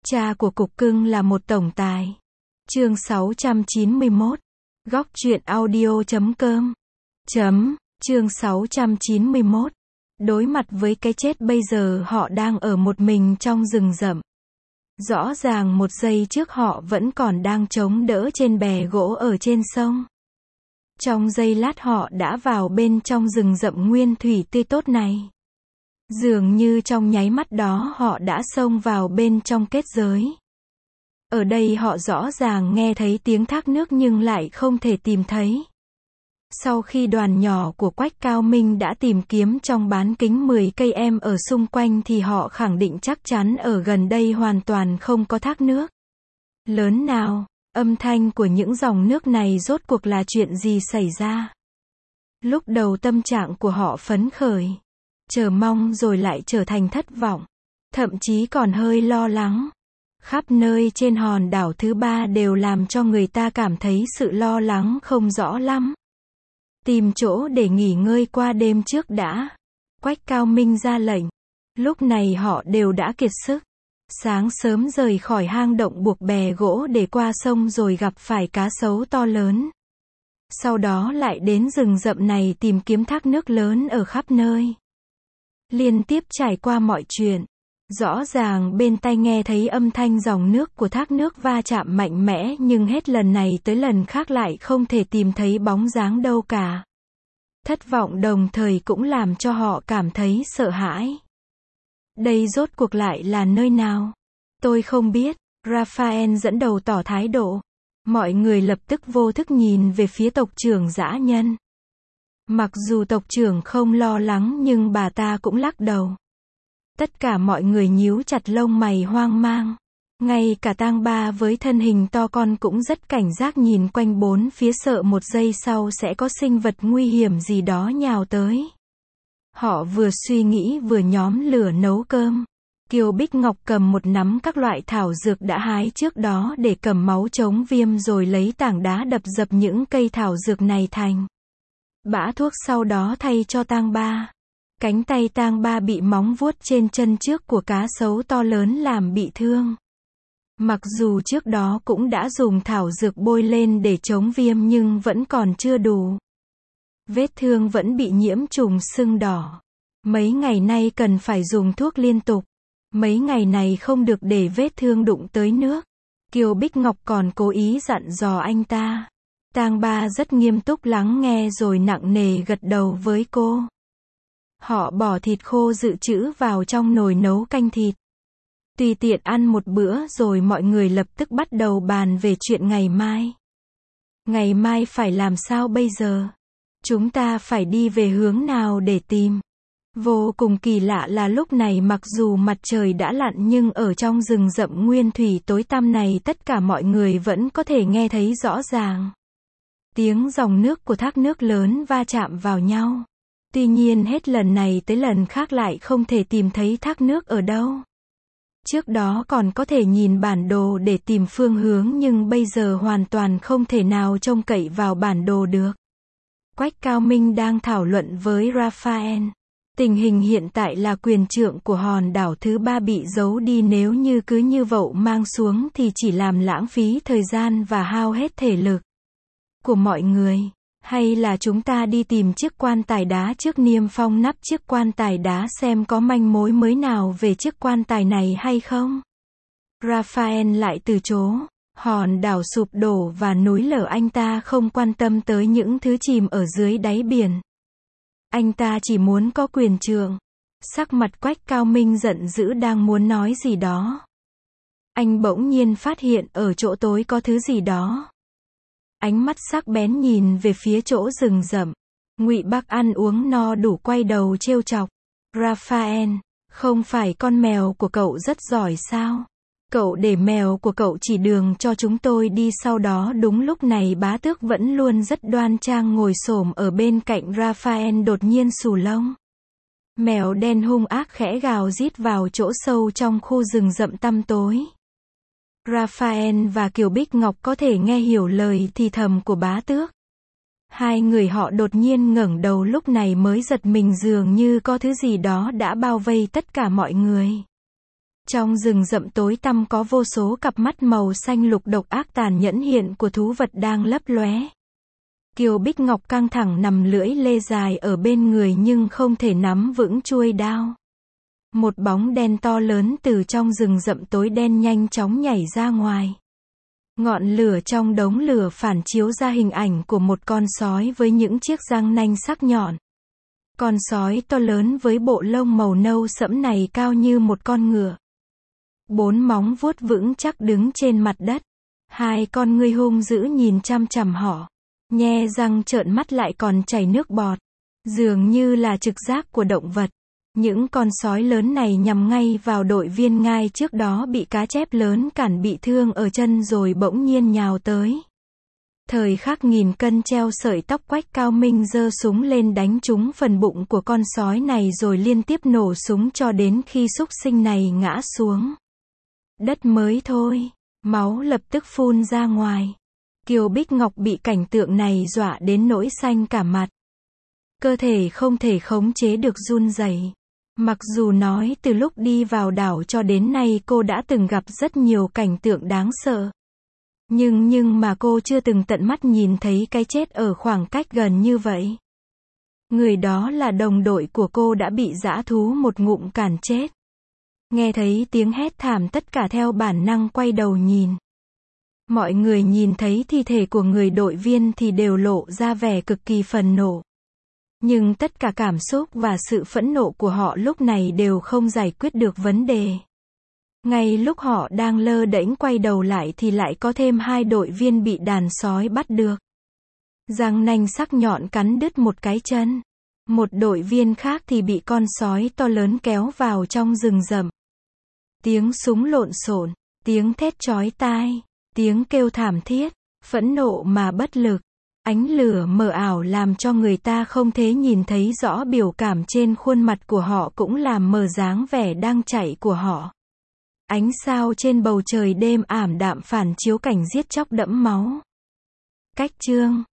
Cha của cục cưng là một tổng tài. Chương 691. Góc truyện audio.com. Chương 691. Đối mặt với cái chết bây giờ họ đang ở một mình trong rừng rậm. Rõ ràng một giây trước họ vẫn còn đang chống đỡ trên bè gỗ ở trên sông. Trong giây lát họ đã vào bên trong rừng rậm nguyên thủy tươi tốt này. Dường như trong nháy mắt đó họ đã xông vào bên trong kết giới. Ở đây họ rõ ràng nghe thấy tiếng thác nước nhưng lại không thể tìm thấy. Sau khi đoàn nhỏ của Quách Cao Minh đã tìm kiếm trong bán kính 10 cây em ở xung quanh thì họ khẳng định chắc chắn ở gần đây hoàn toàn không có thác nước lớn nào. Âm thanh của những dòng nước này rốt cuộc là chuyện gì xảy ra? Lúc đầu tâm trạng của họ phấn khởi, chờ mong rồi lại trở thành thất vọng, thậm chí còn hơi lo lắng. Khắp nơi trên hòn đảo thứ ba đều làm cho người ta cảm thấy sự lo lắng không rõ lắm. Tìm chỗ để nghỉ ngơi qua đêm trước đã. Quách Cao Minh ra lệnh. Lúc này họ đều đã kiệt sức. Sáng sớm rời khỏi hang động buộc bè gỗ để qua sông rồi gặp phải cá sấu to lớn. Sau đó lại đến rừng rậm này tìm kiếm thác nước lớn ở khắp nơi. Liên tiếp trải qua mọi chuyện. Rõ ràng bên tai nghe thấy âm thanh dòng nước của thác nước va chạm mạnh mẽ nhưng hết lần này tới lần khác lại không thể tìm thấy bóng dáng đâu cả. Thất vọng đồng thời cũng làm cho họ cảm thấy sợ hãi. Đây rốt cuộc lại là nơi nào? Tôi không biết. Raphael dẫn đầu tỏ thái độ. Mọi người lập tức vô thức nhìn về phía tộc trưởng dã nhân. Mặc dù tộc trưởng không lo lắng nhưng bà ta cũng lắc đầu. Tất cả mọi người nhíu chặt lông mày hoang mang. Ngay cả Tang Ba với thân hình to con cũng rất cảnh giác nhìn quanh bốn phía sợ một giây sau sẽ có sinh vật nguy hiểm gì đó nhào tới. Họ vừa suy nghĩ vừa nhóm lửa nấu cơm. Kiều Bích Ngọc cầm một nắm các loại thảo dược đã hái trước đó để cầm máu chống viêm rồi lấy tảng đá đập dập những cây thảo dược này thành bã thuốc sau đó thay cho Tang Ba. Cánh tay Tang Ba bị móng vuốt trên chân trước của cá sấu to lớn làm bị thương. Mặc dù trước đó cũng đã dùng thảo dược bôi lên để chống viêm nhưng vẫn còn chưa đủ. Vết thương vẫn bị nhiễm trùng sưng đỏ. Mấy ngày nay cần phải dùng thuốc liên tục. Mấy ngày này không được để vết thương đụng tới nước. Kiều Bích Ngọc còn cố ý dặn dò anh ta. Tang Ba rất nghiêm túc lắng nghe rồi nặng nề gật đầu với cô. Họ bỏ thịt khô dự trữ vào trong nồi nấu canh thịt. Tùy tiện ăn một bữa rồi mọi người lập tức bắt đầu bàn về chuyện ngày mai. Ngày mai phải làm sao bây giờ? Chúng ta phải đi về hướng nào để tìm? Vô cùng kỳ lạ là lúc này mặc dù mặt trời đã lặn nhưng ở trong rừng rậm nguyên thủy tối tăm này tất cả mọi người vẫn có thể nghe thấy rõ ràng. Tiếng dòng nước của thác nước lớn va chạm vào nhau. Tuy nhiên hết lần này tới lần khác lại không thể tìm thấy thác nước ở đâu. Trước đó còn có thể nhìn bản đồ để tìm phương hướng nhưng bây giờ hoàn toàn không thể nào trông cậy vào bản đồ được. Quách Cao Minh đang thảo luận với Raphael. Tình hình hiện tại là quyền trượng của hòn đảo thứ ba bị giấu đi, nếu như cứ như vậy mang xuống thì chỉ làm lãng phí thời gian và hao hết thể lực của mọi người. Hay là chúng ta đi tìm chiếc quan tài đá trước, niêm phong nắp chiếc quan tài đá xem có manh mối mới nào về chiếc quan tài này hay không? Raphael lại từ chối. Hòn đảo sụp đổ và núi lở, anh ta không quan tâm tới những thứ chìm ở dưới đáy biển. Anh ta chỉ muốn có quyền trượng. Sắc mặt Quách Cao Minh giận dữ đang muốn nói gì đó. Anh bỗng nhiên phát hiện ở chỗ tối có thứ gì đó. Ánh mắt sắc bén nhìn về phía chỗ rừng rậm. Ngụy Bắc ăn uống no đủ quay đầu trêu chọc. Raphael, không phải con mèo của cậu rất giỏi sao? Cậu để mèo của cậu chỉ đường cho chúng tôi đi. Sau đó đúng lúc này Bá Tước vẫn luôn rất đoan trang ngồi xổm ở bên cạnh Raphael đột nhiên xù lông. Mèo đen hung ác khẽ gào rít vào chỗ sâu trong khu rừng rậm tăm tối. Raphael và Kiều Bích Ngọc có thể nghe hiểu lời thì thầm của Bá Tước. Hai người họ đột nhiên ngẩng đầu lúc này mới giật mình, dường như có thứ gì đó đã bao vây tất cả mọi người. Trong rừng rậm tối tăm có vô số cặp mắt màu xanh lục độc ác tàn nhẫn hiện của thú vật đang lấp lóe. Kiều Bích Ngọc căng thẳng nằm lưỡi lê dài ở bên người nhưng không thể nắm vững chuôi đao. Một bóng đen to lớn từ trong rừng rậm tối đen nhanh chóng nhảy ra ngoài. Ngọn lửa trong đống lửa phản chiếu ra hình ảnh của một con sói với những chiếc răng nanh sắc nhọn. Con sói to lớn với bộ lông màu nâu sẫm này cao như một con ngựa. 4 móng vuốt vững chắc đứng trên mặt đất. 2 con ngươi hung dữ nhìn chằm chằm họ. Nhe răng trợn mắt lại còn chảy nước bọt. Dường như là trực giác của động vật. Những con sói lớn này nhằm ngay vào đội viên ngai trước đó bị cá chép lớn cản bị thương ở chân rồi bỗng nhiên nhào tới. Thời khắc nghìn cân treo sợi tóc Quách Cao Minh giơ súng lên đánh trúng phần bụng của con sói này rồi liên tiếp nổ súng cho đến khi súc sinh này ngã xuống đất mới thôi. Máu lập tức phun ra ngoài. Kiều Bích Ngọc bị cảnh tượng này dọa đến nỗi xanh cả mặt. Cơ thể không thể khống chế được run rẩy. Mặc dù nói từ lúc đi vào đảo cho đến nay cô đã từng gặp rất nhiều cảnh tượng đáng sợ. Nhưng mà cô chưa từng tận mắt nhìn thấy cái chết ở khoảng cách gần như vậy. Người đó là đồng đội của cô đã bị dã thú một ngụm cản chết. Nghe thấy tiếng hét thảm tất cả theo bản năng quay đầu nhìn. Mọi người nhìn thấy thi thể của người đội viên thì đều lộ ra vẻ cực kỳ phẫn nộ. Nhưng tất cả cảm xúc và sự phẫn nộ của họ lúc này đều không giải quyết được vấn đề. Ngay lúc họ đang lơ đễnh quay đầu lại thì lại có thêm 2 đội viên bị đàn sói bắt được. Răng nanh sắc nhọn cắn đứt một cái chân. Một đội viên khác thì bị con sói to lớn kéo vào trong rừng rậm. Tiếng súng lộn xộn, tiếng thét chói tai, tiếng kêu thảm thiết, phẫn nộ mà bất lực. Ánh lửa mờ ảo làm cho người ta không thể nhìn thấy rõ biểu cảm trên khuôn mặt của họ cũng làm mờ dáng vẻ đang chạy của họ. Ánh sao trên bầu trời đêm ảm đạm phản chiếu cảnh giết chóc đẫm máu. Cách chương